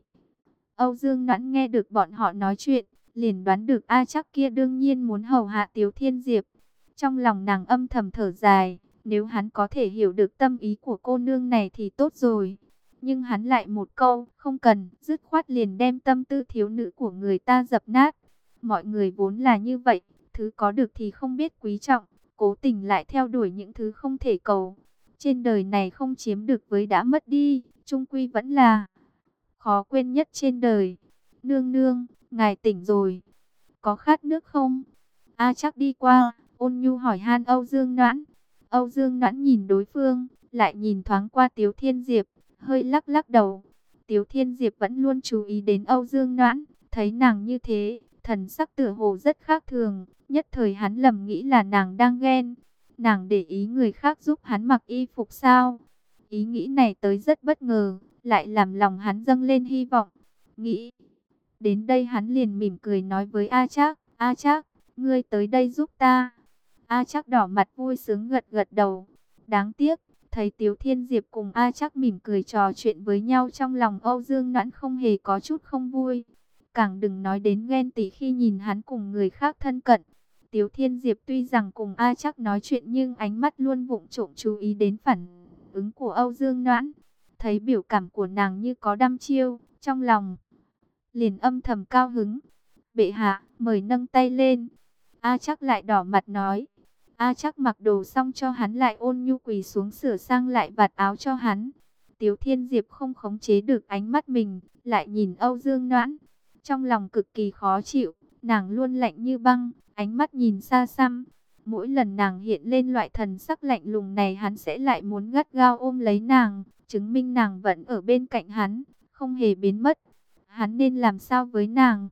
Âu Dương Noãn nghe được bọn họ nói chuyện, liền đoán được A Trác kia đương nhiên muốn hầu hạ Tiếu Thiên Diệp. Trong lòng nàng âm thầm thở dài, nếu hắn có thể hiểu được tâm ý của cô nương này thì tốt rồi. Nhưng hắn lại một câu, không cần, dứt khoát liền đem tâm tư thiếu nữ của người ta dập nát. Mọi người vốn là như vậy, thứ có được thì không biết quý trọng, cố tình lại theo đuổi những thứ không thể cầu. Trên đời này không chiếm được với đã mất đi, chung quy vẫn là khó quên nhất trên đời. Nương nương, ngài tỉnh rồi, có khát nước không? A Trác đi qua, ôn nhu hỏi han Âu Dương Noãn. Âu Dương Noãn nhìn đối phương, lại nhìn thoáng qua Tiếu Thiên Diệp, hơi lắc lắc đầu. Tiếu Thiên Diệp vẫn luôn chú ý đến Âu Dương Noãn, thấy nàng như thế, thần sắc tựa hồ rất khác thường, nhất thời hắn lầm nghĩ là nàng đang ghen. Nàng để ý người khác giúp hắn mặc y phục sao? Ý nghĩ này tới rất bất ngờ, lại làm lòng hắn dâng lên hy vọng. Nghĩ đến đây hắn liền mỉm cười nói với A Trác, A Trác, ngươi tới đây giúp ta. A Trác đỏ mặt vui sướng gật gật đầu. Đáng tiếc, thấy Tiếu Thiên Diệp cùng A Trác mỉm cười trò chuyện với nhau, trong lòng Âu Dương Noãn không hề có chút không vui. Càng đừng nói đến ghen tị khi nhìn hắn cùng người khác thân cận. Tiếu Thiên Diệp tuy rằng cùng A Trác nói chuyện nhưng ánh mắt luôn vụng trộm chú ý đến phản ứng của Âu Dương Noãn. Thấy biểu cảm của nàng như có đăm chiêu, trong lòng liền âm thầm cao hứng. Bệ hạ, mời nâng tay lên. A Trác lại đỏ mặt nói. A Trác mặc đồ xong cho hắn lại ôn nhu quỳ xuống sửa sang lại vạt áo cho hắn. Tiếu Thiên Diệp không khống chế được ánh mắt mình, lại nhìn Âu Dương Noãn. Trong lòng cực kỳ khó chịu, nàng luôn lạnh như băng, ánh mắt nhìn xa xăm. Mỗi lần nàng hiện lên loại thần sắc lạnh lùng này, hắn sẽ lại muốn gắt gao ôm lấy nàng, chứng minh nàng vẫn ở bên cạnh hắn, không hề biến mất. Hắn nên làm sao với nàng?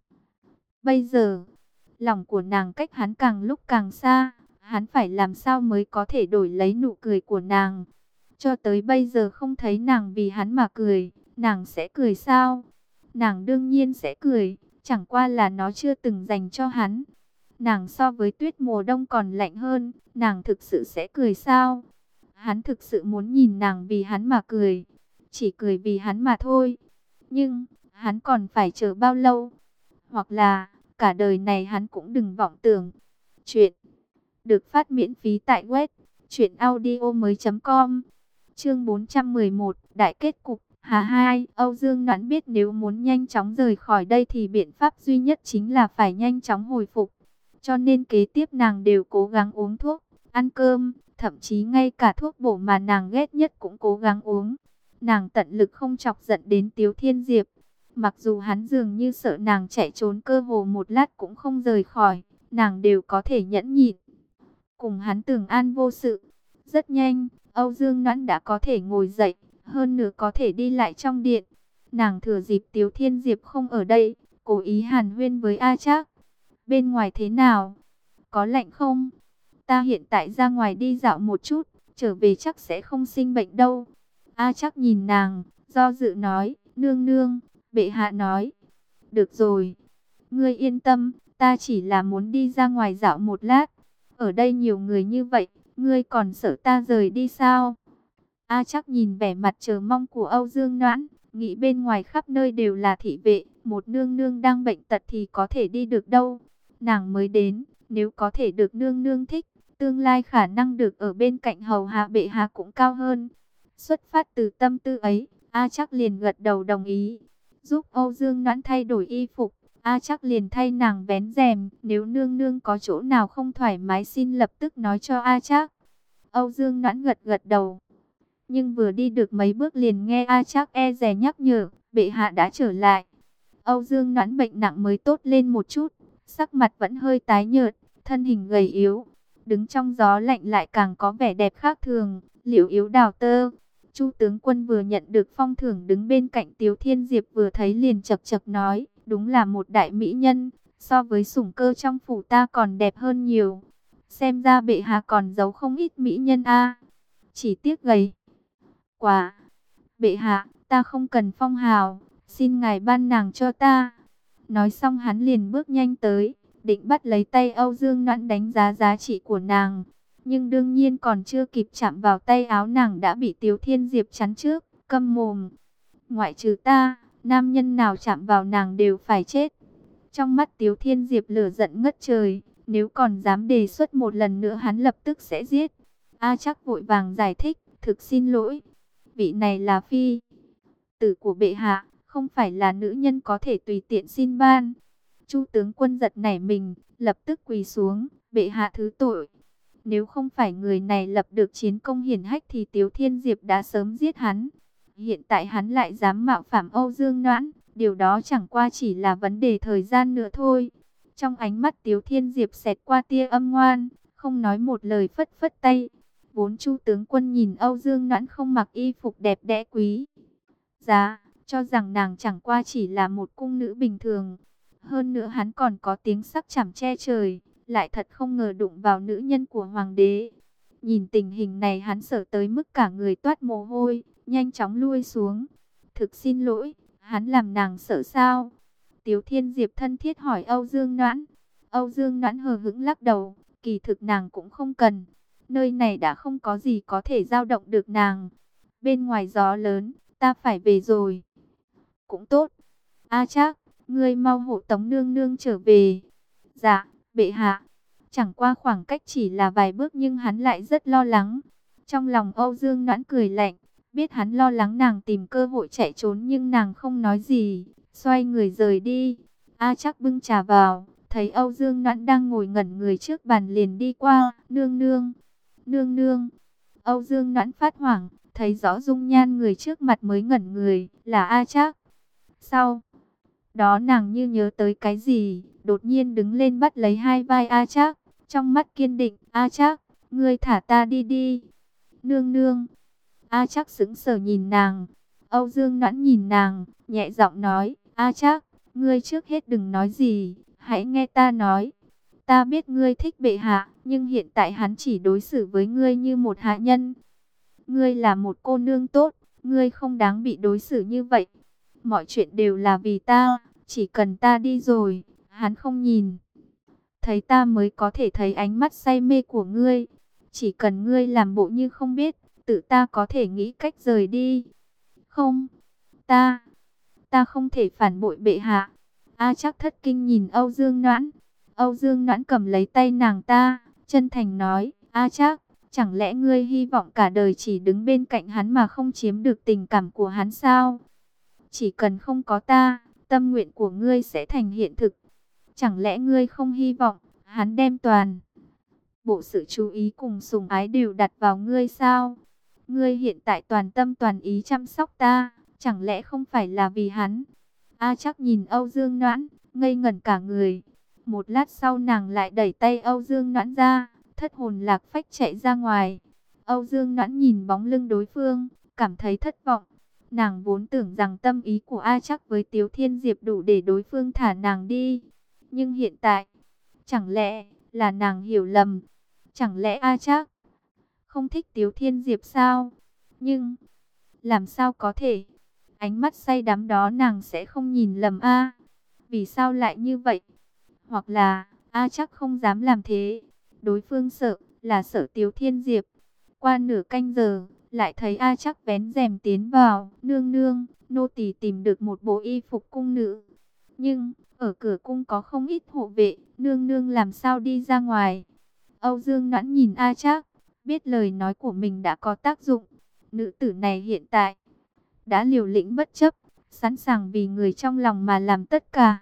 Bây giờ, lòng của nàng cách hắn càng lúc càng xa, hắn phải làm sao mới có thể đổi lấy nụ cười của nàng? Cho tới bây giờ không thấy nàng vì hắn mà cười, nàng sẽ cười sao? Nàng đương nhiên sẽ cười, chẳng qua là nó chưa từng dành cho hắn. Nàng so với tuyết mùa đông còn lạnh hơn, nàng thực sự sẽ cười sao? Hắn thực sự muốn nhìn nàng vì hắn mà cười, chỉ cười vì hắn mà thôi. Nhưng, hắn còn phải chờ bao lâu? Hoặc là, cả đời này hắn cũng đừng vọng tưởng. Chuyện được phát miễn phí tại web truyện audio mới chấm com. Chương bốn trăm mười một, Đại kết cục. Hà hai, Âu Dương Noãn biết nếu muốn nhanh chóng rời khỏi đây thì biện pháp duy nhất chính là phải nhanh chóng hồi phục. Cho nên kế tiếp nàng đều cố gắng uống thuốc, ăn cơm, thậm chí ngay cả thuốc bổ mà nàng ghét nhất cũng cố gắng uống. Nàng tận lực không chọc giận đến Tiếu Thiên Diệp. Mặc dù hắn dường như sợ nàng chạy trốn, cơ hồ một lát cũng không rời khỏi, nàng đều có thể nhẫn nhịn. Cùng hắn tưởng an vô sự. Rất nhanh, Âu Dương Noãn đã có thể ngồi dậy, hơn nữa có thể đi lại trong điện. Nàng thừa dịp Tiếu Thiên Diệp không ở đây, cố ý hàn huyên với A Trác. Bên ngoài thế nào? Có lạnh không? Ta hiện tại ra ngoài đi dạo một chút, trở về chắc sẽ không sinh bệnh đâu. A Trác nhìn nàng, do dự nói, nương nương, bệ hạ nói. Được rồi, ngươi yên tâm, ta chỉ là muốn đi ra ngoài dạo một lát. Ở đây nhiều người như vậy, ngươi còn sợ ta rời đi sao? A Trác nhìn vẻ mặt chờ mong của Âu Dương Noãn, nghĩ bên ngoài khắp nơi đều là thị vệ, một nương nương đang bệnh tật thì có thể đi được đâu. Nàng mới đến, nếu có thể được nương nương thích, tương lai khả năng được ở bên cạnh hầu hạ bệ hạ cũng cao hơn. Xuất phát từ tâm tư ấy, A Trác liền gật đầu đồng ý, giúp Âu Dương Noãn thay đổi y phục, A Trác liền thay nàng vén rèm, nếu nương nương có chỗ nào không thoải mái xin lập tức nói cho A Trác. Âu Dương Noãn gật gật đầu, nhưng vừa đi được mấy bước liền nghe A Trác e dè nhắc nhở, bệ hạ đã trở lại. Âu Dương Noãn bệnh nặng mới tốt lên một chút, sắc mặt vẫn hơi tái nhợt, thân hình gầy yếu, đứng trong gió lạnh lại càng có vẻ đẹp khác thường. Liễu Yếu Đào Tơ, Chu tướng quân vừa nhận được phong thưởng đứng bên cạnh Tiếu Thiên Diệp vừa thấy liền chậc chậc nói, đúng là một đại mỹ nhân, so với sủng cơ trong phủ ta còn đẹp hơn nhiều. Xem ra bệ hạ còn giấu không ít mỹ nhân a. Chỉ tiếc gầy quá. Bệ hạ, ta không cần phong hào, xin ngài ban nàng cho ta. Nói xong hắn liền bước nhanh tới, định bắt lấy tay Âu Dương Noãn đánh giá giá trị của nàng. Nhưng đương nhiên còn chưa kịp chạm vào tay áo nàng đã bị Tiếu Thiên Diệp chắn trước, câm mồm. Ngoại trừ ta, nam nhân nào chạm vào nàng đều phải chết. Trong mắt Tiếu Thiên Diệp lửa giận ngất trời, nếu còn dám đề xuất một lần nữa hắn lập tức sẽ giết. A Trác vội vàng giải thích, thực xin lỗi, vị này là phi tử của bệ hạ, không phải là nữ nhân có thể tùy tiện xin ban. Chu tướng quân giật nảy mình, lập tức quỳ xuống, bệ hạ thứ tội. Nếu không phải người này lập được chiến công hiển hách thì Tiếu Thiên Diệp đã sớm giết hắn. Hiện tại hắn lại dám mạo phạm Âu Dương Noãn, điều đó chẳng qua chỉ là vấn đề thời gian nữa thôi. Trong ánh mắt Tiếu Thiên Diệp xẹt qua tia âm ngoan, không nói một lời phất phất tay. Vốn Chu tướng quân nhìn Âu Dương Noãn không mặc y phục đẹp đẽ quý giá, cho rằng nàng chẳng qua chỉ là một cung nữ bình thường. Hơn nữa hắn còn có tiếng sắc chảm che trời, lại thật không ngờ đụng vào nữ nhân của hoàng đế. Nhìn tình hình này hắn sợ tới mức cả người toát mồ hôi, nhanh chóng lui xuống. Thực xin lỗi, hắn làm nàng sợ sao? Tiếu Thiên Diệp thân thiết hỏi Âu Dương Noãn. Âu Dương Noãn hờ hững lắc đầu, kỳ thực nàng cũng không cần. Nơi này đã không có gì có thể dao động được nàng. Bên ngoài gió lớn, ta phải về rồi. Cũng tốt. A Trác, ngươi mau hộ tống nương nương trở về. Dạ, bệ hạ. Chẳng qua khoảng cách chỉ là vài bước nhưng hắn lại rất lo lắng. Trong lòng Âu Dương Noãn cười lạnh, biết hắn lo lắng nàng tìm cơ hội chạy trốn nhưng nàng không nói gì, xoay người rời đi. A Trác bưng trà vào, thấy Âu Dương Noãn đang ngồi ngẩn người trước bàn liền đi qua, nương nương, nương nương. Âu Dương Noãn phát hoảng, thấy rõ dung nhan người trước mặt mới ngẩn người, là A Trác. Sau đó nàng như nhớ tới cái gì, đột nhiên đứng lên bắt lấy hai vai A Trác, trong mắt kiên định, A Trác, ngươi thả ta đi đi. Nương nương. A Trác sững sờ nhìn nàng. Âu Dương Noãn nhìn nàng, nhẹ giọng nói, A Trác, ngươi trước hết đừng nói gì, hãy nghe ta nói. Ta biết ngươi thích bệ hạ, nhưng hiện tại hắn chỉ đối xử với ngươi như một hạ nhân. Ngươi là một cô nương tốt, ngươi không đáng bị đối xử như vậy. Mọi chuyện đều là vì ta, chỉ cần ta đi rồi, hắn không nhìn thấy ta mới có thể thấy ánh mắt say mê của ngươi. Chỉ cần ngươi làm bộ như không biết, tự ta có thể nghĩ cách rời đi. Không, ta, ta không thể phản bội bệ hạ. A Trác thất kinh nhìn Âu Dương Noãn. Âu Dương Noãn cầm lấy tay nàng ta, chân thành nói, A Trác, chẳng lẽ ngươi hy vọng cả đời chỉ đứng bên cạnh hắn mà không chiếm được tình cảm của hắn sao? Chỉ cần không có ta, tâm nguyện của ngươi sẽ thành hiện thực. Chẳng lẽ ngươi không hy vọng hắn đem toàn bộ sự chú ý cùng sủng ái đều đặt vào ngươi sao? Ngươi hiện tại toàn tâm toàn ý chăm sóc ta, chẳng lẽ không phải là vì hắn? A Trác nhìn Âu Dương Noãn, ngây ngẩn cả người. Một lát sau nàng lại đẩy tay Âu Dương Noãn ra, thất hồn lạc phách chạy ra ngoài. Âu Dương Noãn nhìn bóng lưng đối phương, cảm thấy thất vọng. Nàng vốn tưởng rằng tâm ý của A Trác với Tiếu Thiên Diệp đủ để đối phương thả nàng đi. Nhưng hiện tại, chẳng lẽ là nàng hiểu lầm? Chẳng lẽ A Trác không thích Tiếu Thiên Diệp sao? Nhưng, làm sao có thể? Ánh mắt say đắm đó nàng sẽ không nhìn lầm a? Vì sao lại như vậy? Hoặc là, A Trác không dám làm thế. Đối phương sợ, là sợ Tiếu Thiên Diệp. Qua nửa canh giờ, lại thấy A Trác vén rèm tiến vào. Nương nương, nô tỳ tìm được một bộ y phục cung nữ. Nhưng, ở cửa cung có không ít hộ vệ. Nương nương làm sao đi ra ngoài? Âu Dương Noãn nhìn A Trác, biết lời nói của mình đã có tác dụng. Nữ tử này hiện tại đã liều lĩnh bất chấp, sẵn sàng vì người trong lòng mà làm tất cả.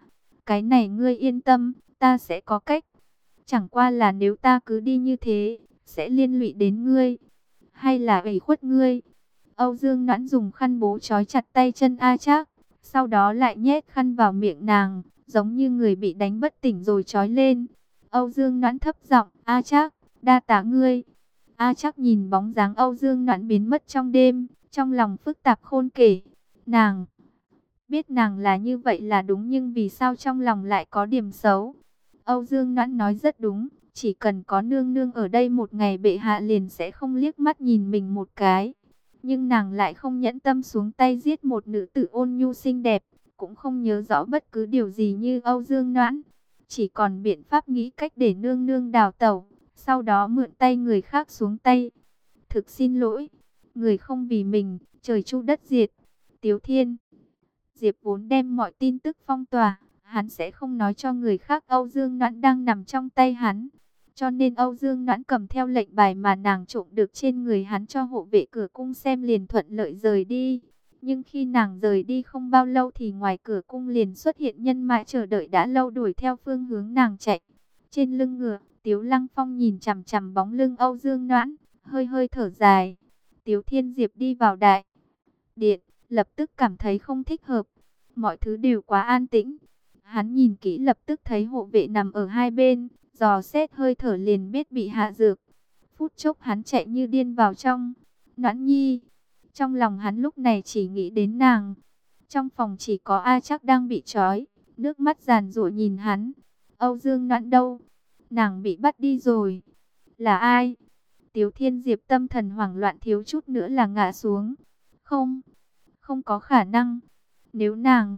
Cái này ngươi yên tâm, ta sẽ có cách. Chẳng qua là nếu ta cứ đi như thế, sẽ liên lụy đến ngươi, hay là ủy khuất ngươi. Âu Dương Noãn dùng khăn bố trói chặt tay chân A Trác, sau đó lại nhét khăn vào miệng nàng, giống như người bị đánh bất tỉnh rồi trói lên. Âu Dương Noãn thấp giọng, A Trác, đa tạ ngươi. A Trác nhìn bóng dáng Âu Dương Noãn biến mất trong đêm, trong lòng phức tạp khôn kể. Nàng biết nàng là như vậy là đúng, nhưng vì sao trong lòng lại có điểm xấu? Âu Dương Noãn nói rất đúng, chỉ cần có nương nương ở đây một ngày, bệ hạ liền sẽ không liếc mắt nhìn mình một cái. Nhưng nàng lại không nhẫn tâm xuống tay giết một nữ tử ôn nhu xinh đẹp, cũng không nhớ rõ bất cứ điều gì như Âu Dương Noãn. Chỉ còn biện pháp nghĩ cách để nương nương đào tẩu, sau đó mượn tay người khác xuống tay. Thực xin lỗi, người không vì mình, trời chu đất diệt. Tiếu Thiên Diệp vốn đem mọi tin tức phong tỏa, hắn sẽ không nói cho người khác Âu Dương Noãn đang nằm trong tay hắn. Cho nên Âu Dương Noãn cầm theo lệnh bài mà nàng trộm được trên người hắn cho hộ vệ cửa cung xem, liền thuận lợi rời đi. Nhưng khi nàng rời đi không bao lâu thì ngoài cửa cung liền xuất hiện nhân mã chờ đợi đã lâu, đuổi theo phương hướng nàng chạy. Trên lưng ngựa, Tiếu Lăng Phong nhìn chằm chằm bóng lưng Âu Dương Noãn, hơi hơi thở dài. Tiếu Thiên Diệp đi vào đại điện, lập tức cảm thấy không thích hợp. Mọi thứ đều quá an tĩnh. Hắn nhìn kỹ lập tức thấy hộ vệ nằm ở hai bên, dò xét hơi thở liền biết bị hạ dược. Phút chốc hắn chạy như điên vào trong. Noãn Nhi. Trong lòng hắn lúc này chỉ nghĩ đến nàng. Trong phòng chỉ có A Trác đang bị trói, nước mắt giàn giụa nhìn hắn. Âu Dương Noãn đâu? Nàng bị bắt đi rồi. Là ai? Tiếu Thiên Diệp tâm thần hoảng loạn, thiếu chút nữa là ngã xuống. Không, không có khả năng. Nếu nàng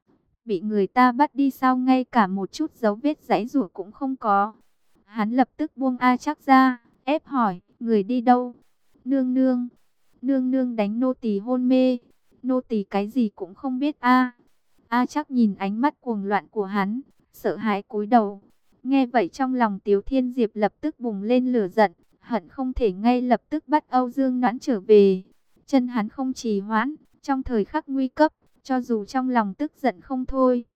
bị người ta bắt đi sao ngay cả một chút dấu vết giãy giụa cũng không có? Hắn lập tức buông A Trác ra, ép hỏi, người đi đâu? Nương nương, nương nương đánh nô tỳ hôn mê. Nô tỳ cái gì cũng không biết a. A Trác nhìn ánh mắt cuồng loạn của hắn, sợ hãi cúi đầu. Nghe vậy trong lòng Tiếu Thiên Diệp lập tức bùng lên lửa giận, hận không thể ngay lập tức bắt Âu Dương Noãn trở về. Chân hắn không trì hoãn, trong thời khắc nguy cấp, cho dù trong lòng tức giận không thôi,